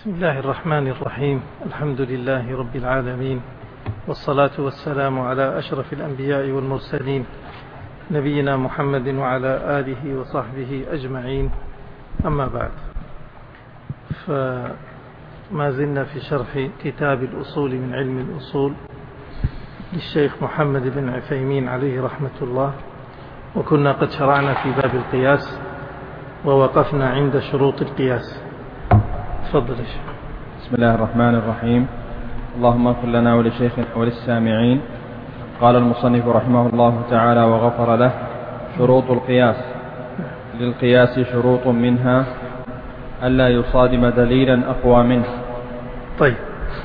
بسم الله الرحمن الرحيم. الحمد لله رب العالمين، والصلاة والسلام على أشرف الأنبياء والمرسلين، نبينا محمد وعلى آله وصحبه أجمعين. أما بعد، فما زلنا في شرح كتاب الأصول من علم الأصول للشيخ محمد بن عثيمين عليه رحمة الله، وكنا قد شرعنا في باب القياس ووقفنا عند شروط القياس. تفضل يا شيخ. بسم الله الرحمن الرحيم. اللهم اغفر لنا ولشيخنا وللسامعين. قال المصنف رحمه الله تعالى وغفر له: شروط القياس. للقياس شروط، منها ألا يصادم دليلا أقوى منه. طيب،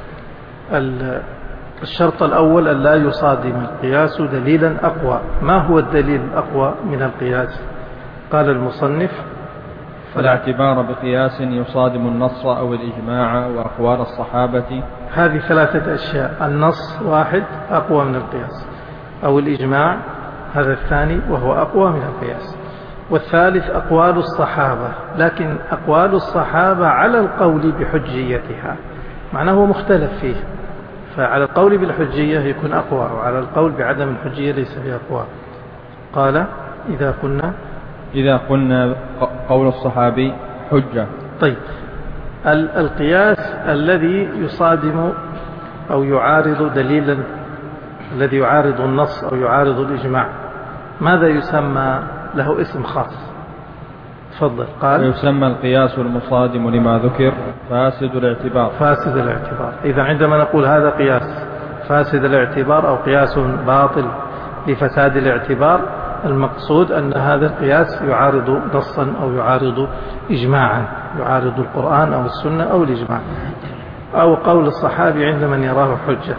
الشرط الأول ألا يصادم القياس دليلا أقوى. ما هو الدليل الأقوى من القياس؟ قال المصنف: فلا اعتبار بقياس يصادم النص أو الإجماع وأقوال الصحابة. هذه ثلاثة أشياء: النص واحد أقوى من القياس، أو الإجماع هذا الثاني وهو أقوى من القياس، والثالث أقوال الصحابة، لكن أقوال الصحابة على القول بحجيتها، معناه مختلف فيه، فعلى القول بالحجية يكون أقوى، وعلى القول بعدم الحجية ليس بأقوى. قال: إذا قلنا قول الصحابي حجة. طيب، القياس الذي يصادم أو يعارض دليلا، الذي يعارض النص أو يعارض الإجماع، ماذا يسمى؟ له اسم خاص. تفضل. قال: يسمى القياس المصادم لما ذكر فاسد الاعتبار. فاسد الاعتبار. إذا عندما نقول هذا قياس فاسد الاعتبار أو قياس باطل لفساد الاعتبار، المقصود أن هذا القياس يعارض نصا أو يعارض إجماعا، يعارض القرآن أو السنة أو الإجماع أو قول الصحابي عند من يراه حجة.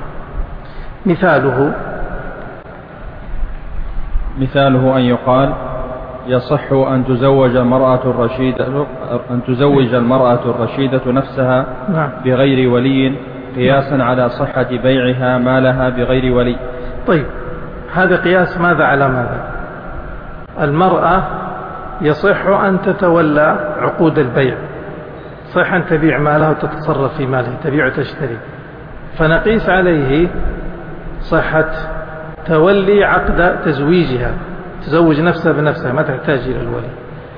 مثاله أن يقال: يصح أن تزوج المرأة الرشيدة نفسها بغير ولي، قياسا على صحة بيعها مالها بغير ولي. طيب، هذا قياس ماذا على ماذا؟ المرأة يصح أن تتولى عقود البيع، صح أن تبيع مالها وتتصرف في مالها، تبيع وتشتري، فنقيس عليه صحة تولي عقد تزويجها، تزوج نفسها بنفسها، ما تحتاج إلى الولي.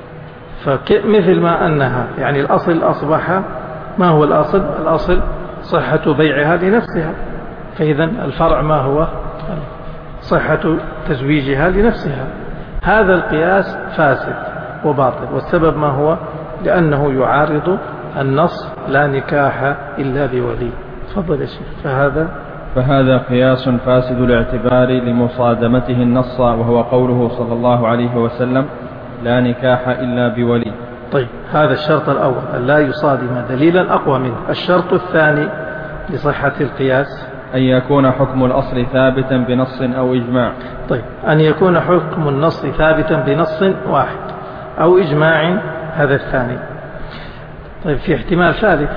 فمثل ما أنها يعني الأصل أصبح، ما هو الأصل؟ الأصل صحة بيعها لنفسها، فإذا الفرع ما هو؟ صحة تزويجها لنفسها. هذا القياس فاسد وباطل، والسبب ما هو؟ لأنه يعارض النص: لا نكاح إلا بولي. تفضل يا شيخ. فهذا قياس فاسد الاعتبار لمصادمته النص، وهو قوله صلى الله عليه وسلم: لا نكاح إلا بولي. طيب، هذا الشرط الأول، أن لا يصادم دليلا أقوى منه. الشرط الثاني لصحة القياس: أن يكون حكم الأصل ثابتا بنص أو إجماع. طيب، أن يكون حكم النص ثابتا بنص واحد أو إجماع، هذا الثاني. طيب، في احتمال ثالث: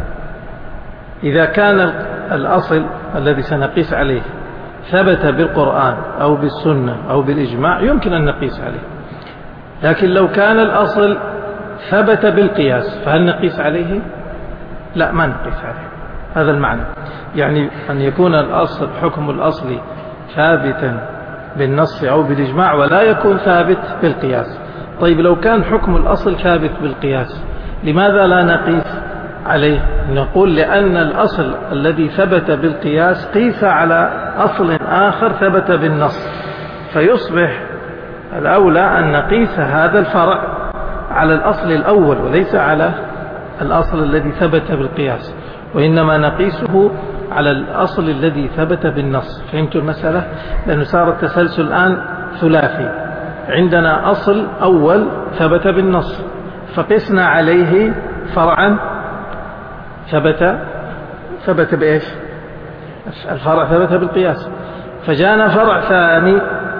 إذا كان الأصل الذي سنقيس عليه ثبت بالقرآن أو بالسنة أو بالإجماع يمكن أن نقيس عليه، لكن لو كان الأصل ثبت بالقياس فهل نقيس عليه؟ لا، ما نقيس عليه. هذا المعنى، يعني أن يكون الأصل، حكم الأصل ثابتا بالنص أو بالإجماع ولا يكون ثابت بالقياس. طيب، لو كان حكم الأصل ثابت بالقياس لماذا لا نقيس عليه؟ نقول: لأن الأصل الذي ثبت بالقياس قيس على أصل آخر ثبت بالنص، فيصبح الأولى أن نقيس هذا الفرع على الأصل الأول وليس على الأصل الذي ثبت بالقياس، وإنما نقيسه على الأصل الذي ثبت بالنص. فهمتوا المسألة؟ لأنه صار التسلسل الآن ثلاثي، عندنا أصل أول ثبت بالنص، فقسنا عليه فرعا ثبت بإيش؟ الفرع ثبت بالقياس، فجاءنا فرع ثاني.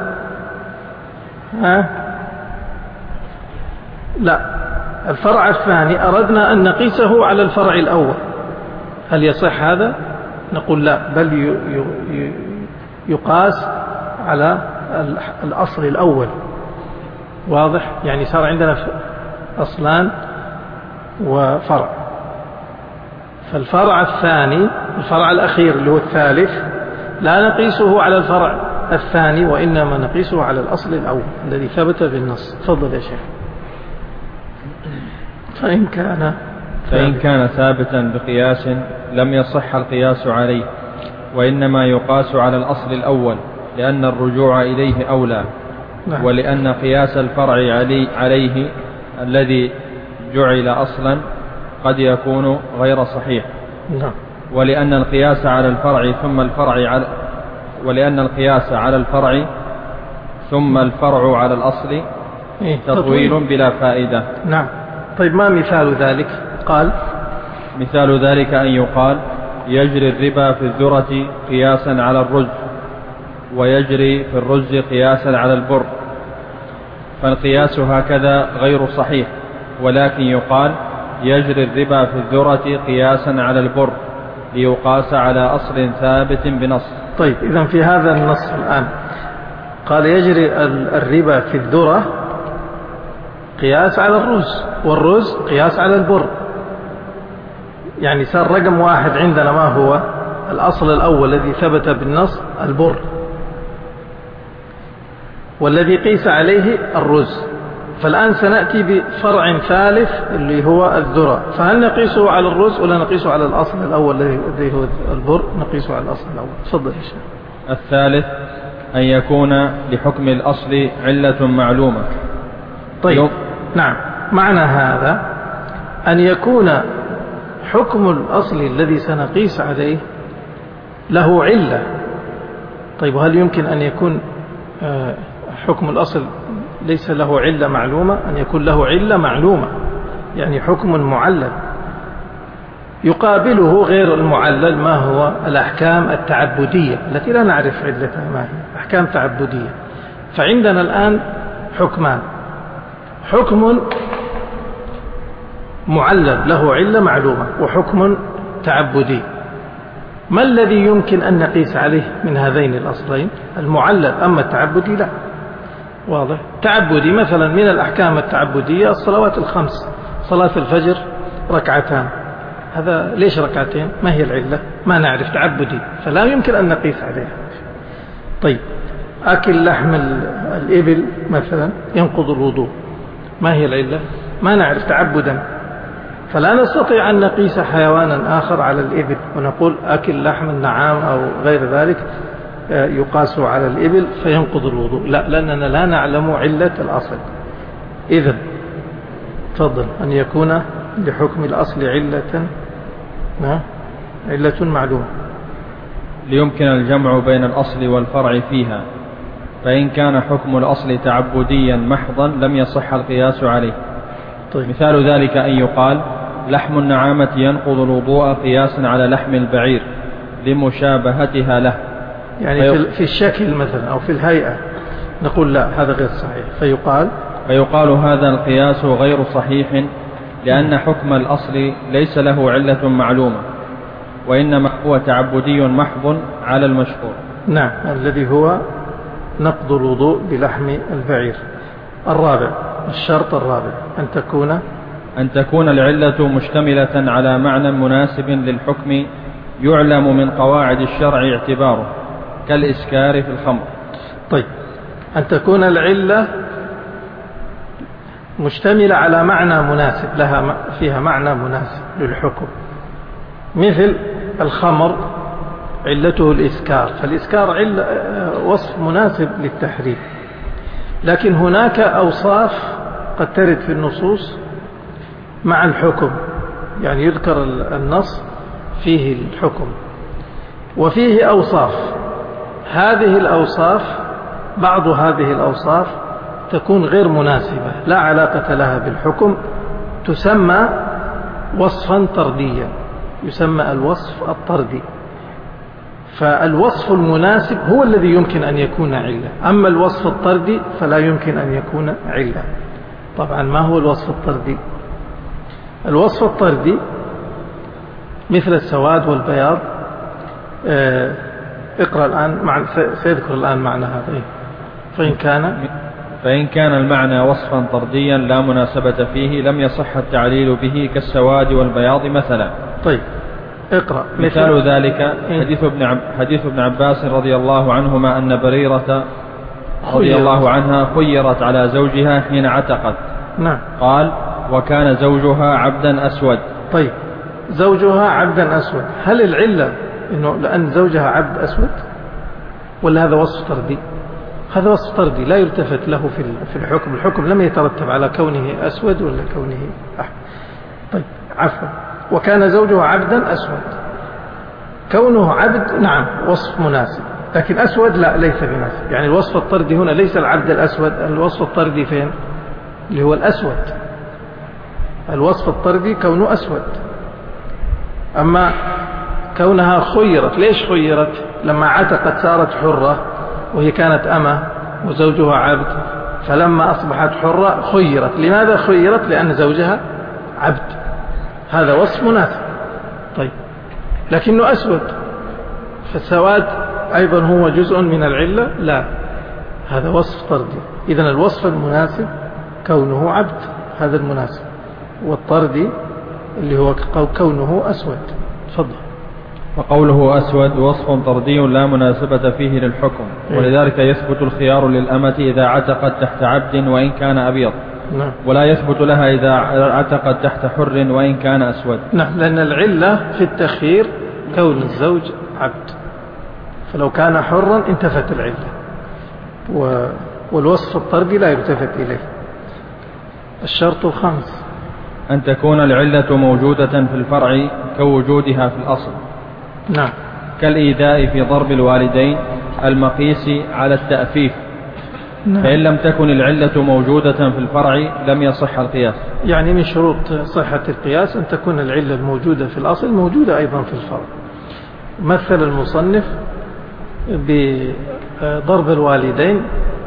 لا، الفرع الثاني أردنا أن نقيسه على الفرع الأول، هل يصح هذا؟ نقول لا، بل يقاس على الأصل الأول. واضح؟ يعني صار عندنا أصلان وفرع، فالفرع الثاني الفرع الأخير اللي هو الثالث لا نقيسه على الفرع الثاني، وإنما نقيسه على الأصل الأول الذي ثبت بالنص. تفضل يا شيخ. فإن كان ثابتا بقياس لم يصح القياس عليه، وإنما يقاس على الأصل الأول لأن الرجوع إليه أولى. نعم. ولأن قياس الفرع عليه الذي جعل أصلا قد يكون غير صحيح. نعم. ولأن القياس على الفرع ثم الفرع على الأصل تطويل بلا فائدة. نعم. طيب ما مثال ذلك؟ قال مثال ذلك أن يقال يجري الربا في الذرة قياسا على الرز، ويجري في الرز قياسا على البر، فالقياس هكذا غير صحيح، ولكن يقال يجري الربا في الذرة قياسا على البر ليقاس على أصل ثابت بنص. طيب إذن في هذا النص الآن قال يجري الربا في الذرة قياس على الرز، والرز قياس على البر، يعني صار رقم واحد عندنا ما هو الأصل الأول الذي ثبت بالنص البر، والذي قيس عليه الرز. فالآن سنأتي بفرع ثالث اللي هو الذرة، فهل نقيسه على الرز ولا نقيسه على الأصل الأول الذي هو البر؟ نقيسه على الأصل الأول. تفضل يا شيخ. الثالث أن يكون لحكم الأصل علة معلومة. طيب نعم، معنى هذا أن يكون حكم الأصل الذي سنقيس عليه له علة. طيب هل يمكن أن يكون حكم الأصل ليس له علة معلومة؟ أن يكون له علة معلومة، يعني حكم معلل يقابله غير المعلل، ما هو الأحكام التعبدية التي لا نعرف علتها ما هي، أحكام تعبدية. فعندنا الآن حكمان: حكم معلل له علة معلومة، وحكم تعبدي. ما الذي يمكن أن نقيس عليه من هذين الأصلين؟ المعلل، أما التعبدي لا. واضح؟ تعبدي مثلا من الأحكام التعبدية الصلوات الخمس، صلاة الفجر ركعتان، هذا ليش ركعتين؟ ما هي العلة؟ ما نعرف، تعبدي، فلا يمكن أن نقيس عليها. طيب أكل لحم الإبل مثلا ينقض الوضوء، ما هي العلة؟ ما نعرف، تعبدا، فلا نستطيع أن نقيس حيوانا آخر على الإبل ونقول أكل لحم النعام أو غير ذلك يقاس على الإبل فينقض الوضوء، لا، لأننا لا نعلم علة الأصل. إذن تفضل أن يكون لحكم الأصل علة معلومة ليمكن الجمع بين الأصل والفرع فيها. فإن كان حكم الأصل تعبديا محضا لم يصح القياس عليه. طيب. مثال ذلك أن يقال لحم النعامة ينقض الوضوء قياسا على لحم البعير لمشابهتها له، يعني في الشكل مثلا أو في الهيئة نقول لا، هذا غير صحيح، فيقال هذا القياس غير صحيح، لأن حكم الأصل ليس له علة معلومة، وإنما هو تعبدي محض على المشهور. نعم، الذي هو نقض الوضوء بلحم البعير. الرابع، الشرط الرابع أن تكون العلة مشتملة على معنى مناسب للحكم يعلم من قواعد الشرع اعتباره، كالإسكار في الخمر. طيب، أن تكون العلة مشتملة على معنى مناسب، فيها معنى مناسب للحكم، مثل الخمر علته الإسكار، فالإسكار وصف مناسب للتحريم. لكن هناك أوصاف قد ترد في النصوص مع الحكم، يعني يذكر النص فيه الحكم وفيه أوصاف، بعض هذه الأوصاف تكون غير مناسبة لا علاقة لها بالحكم، تسمى وصفا طرديا، يسمى الوصف الطردي. فالوصف المناسب هو الذي يمكن أن يكون علة، أما الوصف الطردي فلا يمكن أن يكون علة. طبعا ما هو الوصف الطردي؟ الوصف الطردي مثل السواد والبياض. اقرأ الآن، سيذكر الآن معنى هذا. فإن كان المعنى وصفا طرديا لا مناسبة فيه لم يصح التعليل به، كالسواد والبياض مثلا. طيب، اقرأ. مثال ذلك حديث ابن عباس رضي الله عنهما أن بريرة رضي الله عنها خيرت على زوجها حين عتقت. نعم. قال وكان زوجها عبدا أسود. طيب زوجها عبدا أسود، هل العلة إنه لأن زوجها عبد أسود ولا هذا وصف طردي؟ هذا وصف طردي لا يلتفت له في الحكم. الحكم لم يترتب على كونه أسود ولا كونه أحمر. طيب عفوا، وكان زوجها عبدا أسود، كونه عبد نعم وصف مناسب، لكن أسود لا ليس بناسب. يعني الوصف الطردي هنا ليس العبد الأسود، الوصف الطردي فين؟ اللي هو الأسود. الوصف الطردي كونه أسود. أما كونها خيرت، ليش خيرت؟ لما عتقت صارت حرة وهي كانت أمة وزوجها عبد، فلما أصبحت حرة خيرت. لماذا خيرت؟ لأن زوجها عبد. هذا وصف مناسب. طيب لكنه أسود، فالسواد أيضا هو جزء من العلة؟ لا، هذا وصف طردي. إذن الوصف المناسب كونه عبد، هذا المناسب، والطردي اللي هو كونه أسود. تفضل. وقوله أسود وصف طردي لا مناسبة فيه للحكم، ولذلك يثبت الخيار للأمة إذا عتقت تحت عبد وإن كان أبيض. نعم. ولا يثبت لها إذا عتقت تحت حر وإن كان أسود. نعم، لأن العلة في التخيير كون الزوج عبد، فلو كان حرا انتفت العلة، والوصف الطردي لا يلتفت إليه. الشرط الخامس أن تكون العلة موجودة في الفرع كوجودها في الأصل. نعم. كالإيذاء في ضرب الوالدين المقيس على التأفيف. نعم. فإن لم تكن العلة موجودة في الفرع لم يصح القياس. يعني من شروط صحة القياس أن تكون العلة الموجودة في الأصل موجودة أيضا في الفرع. مثل المصنف بضرب الوالدين،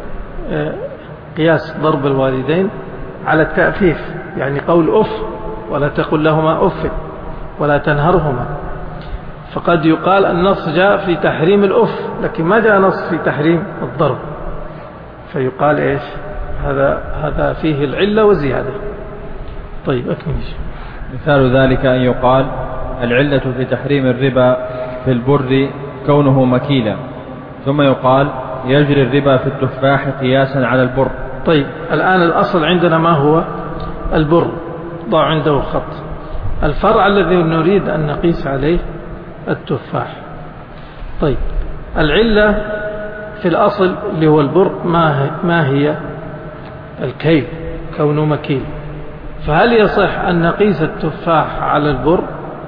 قياس ضرب الوالدين على التأفيف، يعني قول أف ولا تقل لهما أف ولا تنهرهما. فقد يقال النص جاء في تحريم الأف، لكن ما جاء نص في تحريم الضرب، فيقال إيش؟ هذا فيه العلة وزيادة. طيب أكمل. مثال ذلك أن يقال العلة في تحريم الربا في البر كونه مكيلا، ثم يقال يجري الربا في التفاح قياسا على البر. طيب الآن الأصل عندنا ما هو؟ البر، ضع عنده خط. الفرع الذي نريد أن نقيس عليه التفاح. طيب العلة في الأصل اللي هو البر ما هي؟ الكيل، كونه مكيل. فهل يصح أن نقيس التفاح على البر؟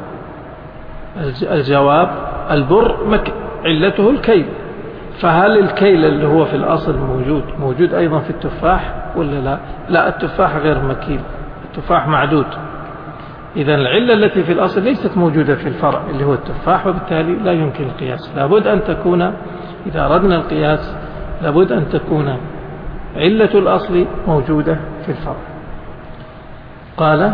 الجواب البر علته الكيل، فهل الكيل اللي هو في الأصل موجود أيضا في التفاح ولا لا؟ لا، التفاح غير مكيل، التفاح معدود. إذا العلة التي في الأصل ليست موجودة في الفرع اللي هو التفاح، وبالتالي لا يمكن القياس. لابد أن تكون، إذا أردنا القياس لابد أن تكون علة الأصل موجودة في الفرع. قال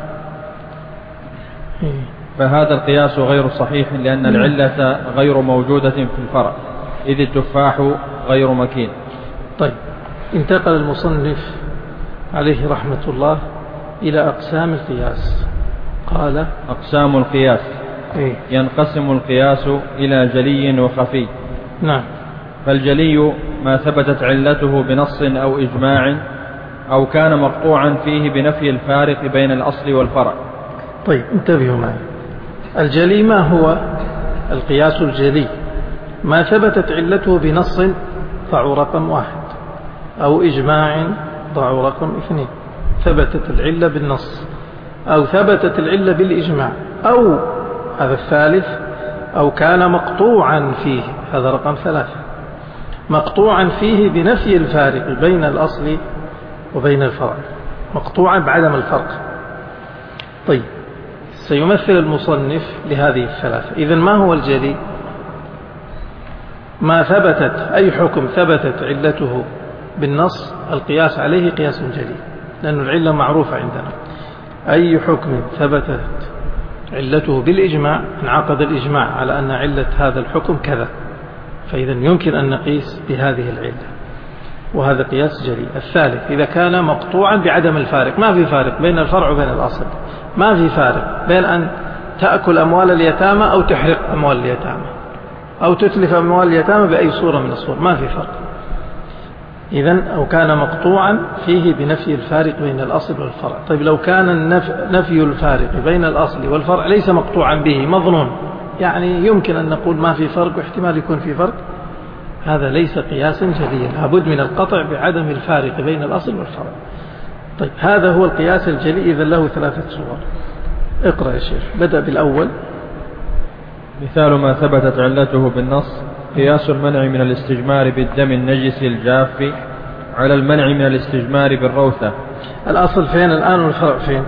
فهذا القياس غير صحيح، لأن العلة غير موجودة في الفرع، إذ التفاح غير مكين. طيب انتقل المصنف عليه رحمة الله إلى أقسام القياس. قال أقسام القياس. ينقسم القياس إلى جلي وخفي. نعم. فالجلي ما ثبتت علته بنص أو إجماع أو كان مقطوعا فيه بنفي الفارق بين الأصل والفرع. طيب انتبهوا معي، الجلي ما هو؟ القياس الجلي ما ثبتت علته بنص ضعوا رقم 1 أو إجماع ضعوا رقم 2. ثبتت العلة بالنص أو ثبتت العلة بالإجماع، أو هذا الثالث، أو كان مقطوعا فيه، هذا رقم 3، مقطوعا فيه بنفي الفارق بين الأصل وبين الفرع، مقطوعا بعدم الفرق. طيب سيمثل المصنف لهذه الثلاثة. إذن ما هو الجلي؟ ما ثبتت أي حكم ثبتت علته بالنص القياس عليه قياس جلي، لأن العلة معروفة عندنا. أي حكم ثبتت علته بالإجماع انعقد الإجماع على أن علة هذا الحكم كذا، فإذا يمكن أن نقيس بهذه العلة، وهذا قياس جلي. الثالث إذا كان مقطوعا بعدم الفارق، ما في فارق بين الفرع وبين الأصل، ما في فارق بين أن تأكل أموال اليتامى أو تحرق أموال اليتامى أو تتلف أموال اليتامى بأي صورة من الصور، ما في فرق. إذن أو كان مقطوعا فيه بنفي الفارق بين الأصل والفرع. طيب لو كان نفي الفارق بين الأصل والفرع ليس مقطوعا به، مظنون، يعني يمكن أن نقول ما في فرق واحتمال يكون في فرق، هذا ليس قياسا جليا، لابد من القطع بعدم الفارق بين الأصل والفرع. طيب هذا هو القياس الجلي، إذن له 3 صور. اقرأ يا شيخ. بدأ بالأول. مثال ما ثبتت علته بالنص قياس المنع من الاستجمار بالدم النجس الجاف على المنع من الاستجمار بالروثة. الأصل فين الآن والفرع فين؟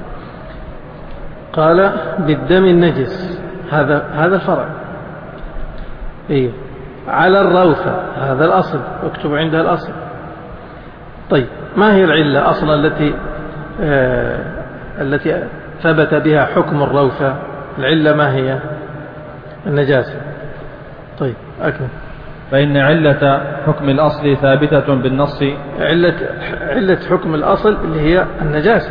قال بالدم النجس، هذا الفرع. إيه. على الروثة، هذا الأصل، اكتب عندها الأصل. طيب ما هي العلة أصلا التي ثبت بها حكم الروثة؟ العلة ما هي؟ النجاسة. طيب أكمل. فإن علة حكم الأصل ثابتة بالنص. علة حكم الأصل اللي هي النجاسة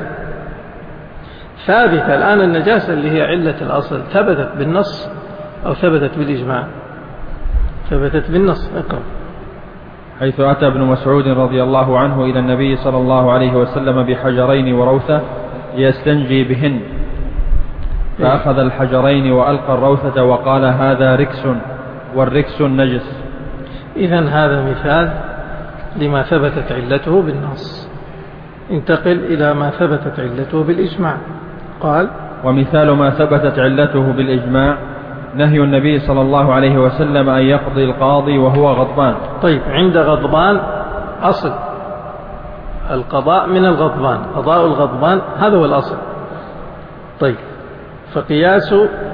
ثابتة الآن. النجاسة اللي هي علة الأصل ثبتت بالنص أو ثبتت بالإجماع؟ ثبتت بالنص. اقرأ. حيث أتى ابن مسعود رضي الله عنه إلى النبي صلى الله عليه وسلم بحجرين وروثة ليستنجي بهن، فأخذ الحجرين وألقى الروثة وقال هذا ركس والركس النجس. إذن هذا مثال لما ثبتت علته بالنص. انتقل إلى ما ثبتت علته بالإجماع. قال ومثال ما ثبتت علته بالإجماع نهي النبي صلى الله عليه وسلم أن يقضي القاضي وهو غضبان. طيب عند غضبان أصل القضاء من الغضبان، قضاء الغضبان هذا هو الأصل. طيب فقياس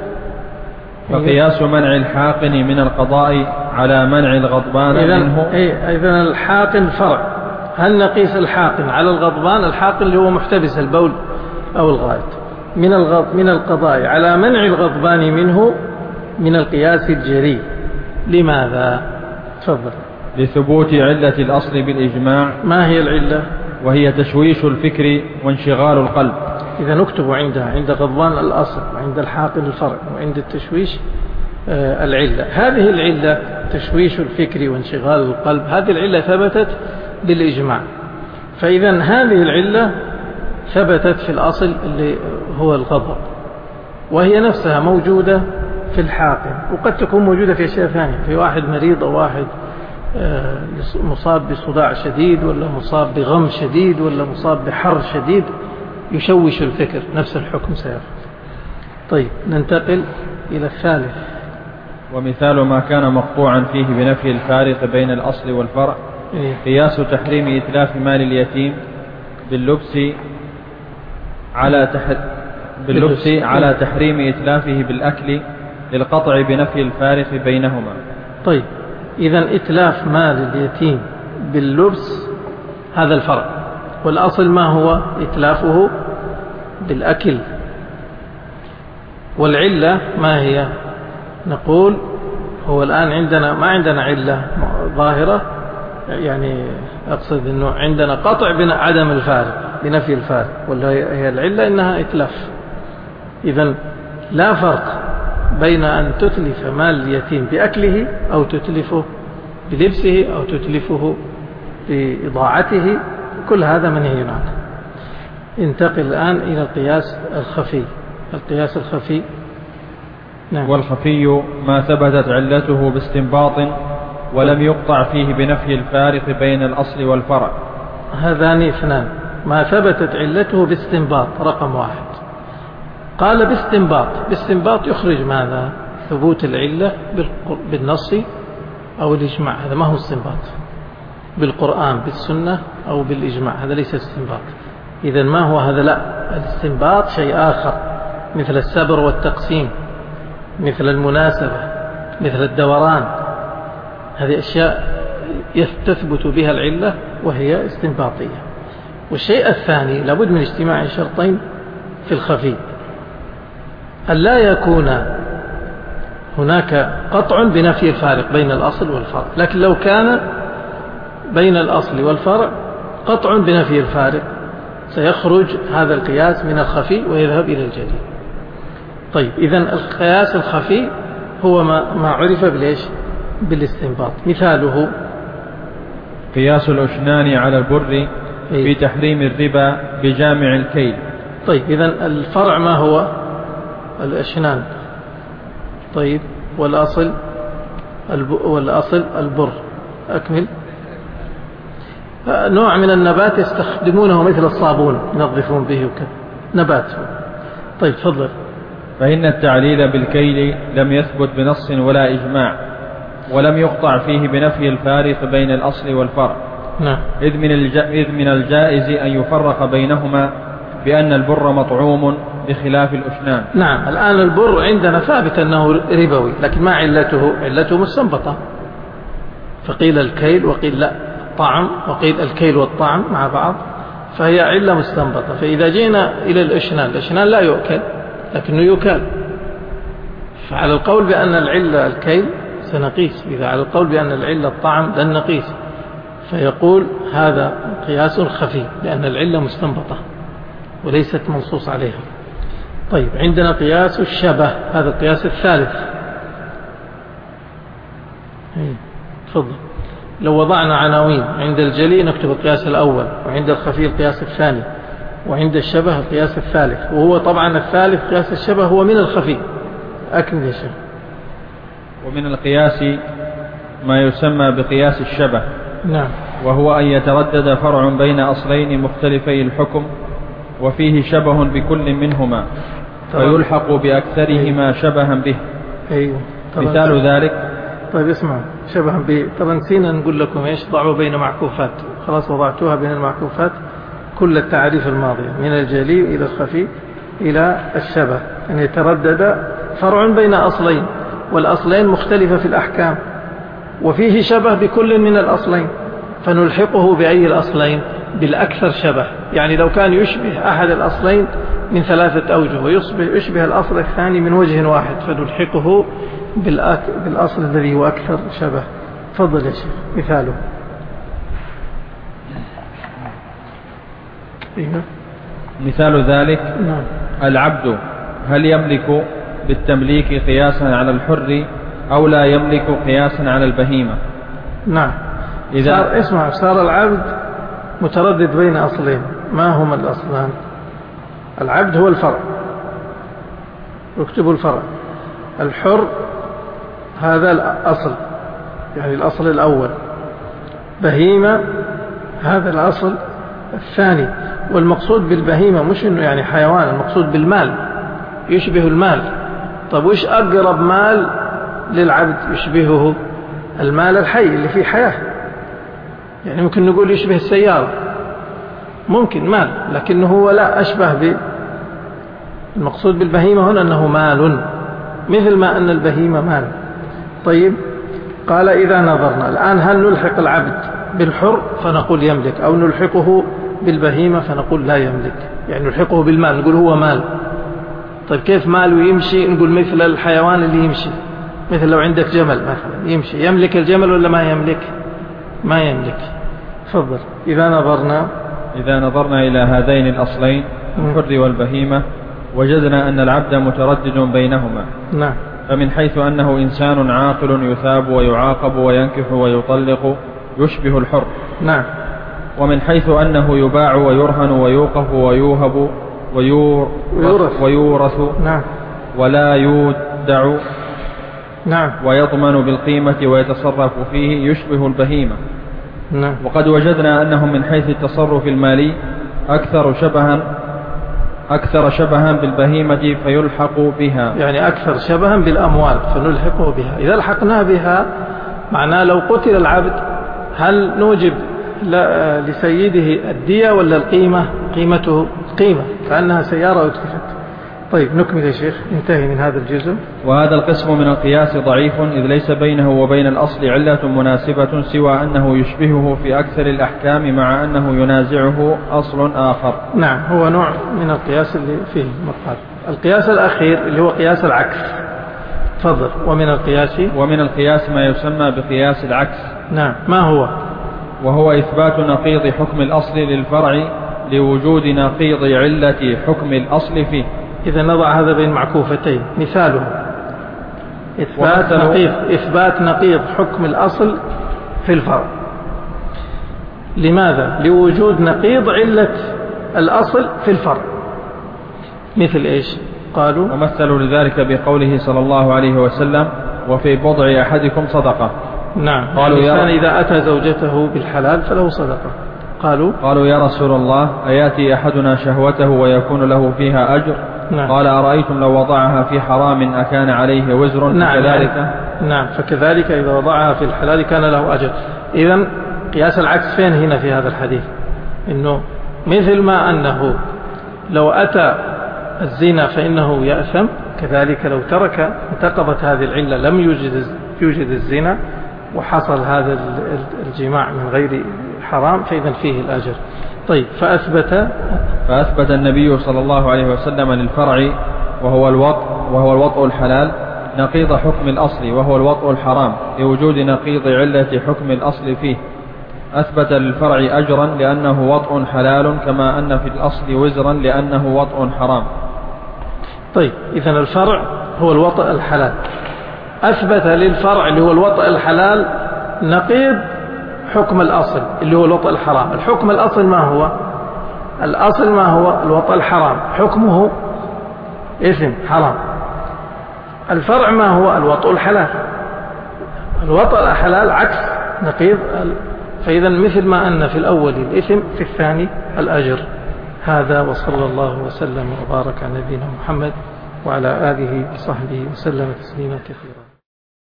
منع الحاقن من القضاء على منع الغضبان منه. إذن الحاقن فرع. هل نقيس الحاقن على الغضبان؟ الحاقن اللي هو محتبس البول أو الغائط من القضاء على منع الغضبان منه من القياس الجري. لماذا؟ تفضل. لثبوت علة الأصل بالإجماع. ما هي العلة؟ وهي تشويش الفكر وانشغال القلب. إذا نكتب عندها، عند غضبان الأصل، وعند الحاقن الفرع، وعند التشويش العلة. هذه العلة تشويش الفكر وانشغال القلب، هذه العلة ثبتت بالإجماع. فإذا هذه العلة ثبتت في الأصل اللي هو الغضب، وهي نفسها موجودة في الحاقن، وقد تكون موجودة في أشياء ثانية، في واحد مريض أو واحد مصاب بصداع شديد، ولا مصاب بغم شديد، ولا مصاب بحر شديد يشوش الفكر، نفس الحكم سيأخذ. طيب ننتقل إلى الثالث. ومثال ما كان مقطوعا فيه بنفي الفارق بين الأصل والفرع قياس تحريم إتلاف مال اليتيم باللبس على تحريم إتلافه بالأكل للقطع بنفي الفارق بينهما. طيب إذن إتلاف مال اليتيم باللبس هذا الفرع، والأصل ما هو؟ إتلافه بالأكل. والعلة ما هي؟ نقول هو الآن ما عندنا علة ظاهرة، يعني أقصد أنه عندنا قطع عدم الفارق بنفي الفارق، ولا هي العلة إنها إتلاف. إذن لا فرق بين أن تتلف مال اليتيم بأكله أو تتلفه بلبسه أو تتلفه بإضاعته، كل هذا منهي عنه. انتقل الآن إلى القياس الخفي. القياس الخفي نعم. والخفي ما ثبتت علته باستنباط ولم يقطع فيه بنفي الفارق بين الأصل والفرع. هذان اثنان. ما ثبتت علته باستنباط رقم 1. قال باستنباط يخرج ماذا؟ ثبوت العلة بالنص أو الإجماع. هذا ما هو استنباط بالقرآن بالسنة أو بالإجماع، هذا ليس استنباط. إذن ما هو هذا؟ لا، الاستنباط شيء آخر، مثل السبر والتقسيم، مثل المناسبة، مثل الدوران. هذه أشياء تثبت بها العلة وهي استنباطية. والشيء الثاني لابد من اجتماع شرطين في الخفي: أن لا يكون هناك قطع بنفي الفارق بين الأصل والفرع، لكن لو كان بين الأصل والفرع قطع بنفي الفارق سيخرج هذا القياس من الخفي ويذهب إلى الجلي. طيب إذن القياس الخفي هو ما عرف بالاستنباط. مثاله قياس الأشنان على البر في تحريم الربا بجامع الكيل. طيب إذن الفرع ما هو؟ الأشنان. طيب والأصل البر. أكمل. نوع من النبات يستخدمونه مثل الصابون ينظفون به وكذا، نبات. طيب تفضل. فإن التعليل بالكيل لم يثبت بنص ولا إجماع، ولم يقطع فيه بنفي الفارق بين الأصل والفرع. نعم. إذ من الجائز أن يفرق بينهما بأن البر مطعوم بخلاف الأشنان. نعم. الآن البر عندنا ثابت أنه ربوي، لكن ما علته مستنبطة، فقيل الكيل وقيل لا طعم، وقيل الكيل والطعم مع بعض، فهي علة مستنبطة. فإذا جينا إلى الأشنان لا يؤكل لكنه يكال، فعلى القول بأن العلة الكيل سنقيس، إذا على القول بأن العلة الطعم لن نقيس، فيقول هذا قياس خفي لأن العلة مستنبطة وليست منصوص عليها. طيب عندنا قياس الشبه، هذا القياس الثالث. تفضل. لو وضعنا عناوين، عند الجلي نكتب القياس الأول، وعند الخفي القياس الثاني، وعند الشبه القياس الثالث، وهو طبعا الثالث قياس الشبه هو من الخفي. أكمل يا شيخ. ومن القياس ما يسمى بقياس الشبه. نعم. وهو أن يتردد فرع بين أصلين مختلفي الحكم وفيه شبه بكل منهما فيلحق بأكثرهما شبها به. أيوه. مثال ذلك. طيب اسمع، شبها به، طبعا نسينا نقول لكم ايش، ضعوا بين معكوفات، خلاص وضعتوها بين المعكوفات كل التعريف الماضية من الجلي إلى الخفي إلى الشبه، أن يتردد فرع بين أصلين والأصلين مختلفة في الأحكام وفيه شبه بكل من الأصلين، فنلحقه بأي الأصلين؟ بالأكثر شبه. يعني لو كان يشبه أحد الأصلين من 3 أوجه ويشبه الأصل الثاني من وجه واحد، فنلحقه بالأصل الذي هو أكثر شبه. تفضل يا شيخ. مثاله. مثال ذلك. نعم. العبد هل يملك بالتمليك قياسا على الحر أو لا يملك قياسا على البهيمة؟ نعم. صار العبد متردد بين أصلين. ما هما الأصلان؟ العبد هو الفرع، اكتبوا الفرع. الحر هذا الأصل، يعني الأصل الأول. بهيمة هذا الأصل الثاني. والمقصود بالبهيمة مش إنه يعني حيوان، المقصود بالمال، يشبه المال. طب وش أقرب مال للعبد يشبهه؟ المال الحي اللي فيه حياة. يعني ممكن نقول يشبه السيارة، ممكن مال، لكنه هو لا أشبه المقصود بالبهيمة هنا أنه مال، مثل ما أن البهيمة مال. طيب قال إذا نظرنا الآن هل نلحق العبد بالحر فنقول يملك، أو نلحقه بالبهيمة فنقول لا يملك؟ يعني نلحقه بالمال نقول هو مال. طيب كيف مال ويمشي؟ نقول مثل الحيوان اللي يمشي، مثل لو عندك جمل مثلا يمشي، يملك الجمل ولا ما يملك؟ ما يملك. تفضل. إذا نظرنا إلى هذين الأصلين الحر والبهيمة وجدنا أن العبد متردد بينهما. نعم. فمن حيث أنه إنسان عاقل يثاب ويعاقب وينكح ويطلق يشبه الحر. نعم. ومن حيث أنه يباع ويرهن ويوقف ويوهب ويورث. نعم. ولا يودع. نعم. ويضمن بالقيمة ويتصرف فيه يشبه البهيمة. نعم. وقد وجدنا أنه من حيث التصرف المالي أكثر شبها بالبهيمة فيلحق بها، يعني أكثر شبها بالأموال فنلحقه بها. إذا لحقنا بها معناه لو قتل العبد هل نوجب لسيده الدية ولا القيمة؟ قيمته قيمة كأنها سيارة أتلفت. طيب نكمل يا شيخ، انتهي من هذا الجزء. وهذا القسم من القياس ضعيف إذ ليس بينه وبين الأصل علة مناسبة سوى أنه يشبهه في أكثر الأحكام مع أنه ينازعه أصل آخر. نعم، هو نوع من القياس اللي فيه مقال. القياس الأخير اللي هو قياس العكس. تفضل. ومن القياس ما يسمى بقياس العكس. نعم. ما هو؟ وهو إثبات نقيض حكم الأصل للفرع لوجود نقيض علة حكم الأصل فيه. إذا نضع هذا بين معكوفتين. مثاله إثبات نقيض حكم الأصل في الفرع. لماذا؟ لوجود نقيض علة الأصل في الفرع. مثل إيش؟ قالوا ومثلوا لذلك بقوله صلى الله عليه وسلم وفي بضع أحدكم صدقة. نعم. قالوا الإنسان إذا أتى زوجته بالحلال فله صدقة. قالوا يا رسول الله أياتي أحدنا شهوته ويكون له فيها أجر؟ نعم. قال أرأيتم لو وضعها في حرام أكان عليه وزر؟ نعم. فكذلك نعم فكذلك إذا وضعها في الحلال كان له أجر. إذن قياس العكس فين هنا في هذا الحديث؟ إنه مثل ما أنه لو أتى الزنا فإنه يأثم، كذلك لو ترك انتقضت هذه العلة لم يوجد الزنا وحصل هذا الجماع من غير حرام فإذا فيه الأجر. طيب فأثبت النبي صلى الله عليه وسلم للفرع وهو الوطء الحلال نقيض حكم الأصل وهو الوطء الحرام لوجود نقيض علة حكم الأصل فيه. أثبت للفرع أجرا لأنه وطء حلال كما أن في الأصل وزرا لأنه وطء حرام. طيب إذن الفرع هو الوطء الحلال، أثبت للفرع اللي هو الوطء الحلال نقيض حكم الأصل اللي هو الوطء الحرام. الحكم الأصل ما هو؟ الأصل ما هو؟ الوطء الحرام، حكمه اسم حرام. الفرع ما هو؟ الوطء الحلال. الوطء الحلال عكس نقيض. فإذا مثل ما أن في الأول الإثم في الثاني الأجر. هذا وصلى الله وسلم وبارك على نبينا محمد وعلى آله وصحبه وسلم تسليما كثيرا.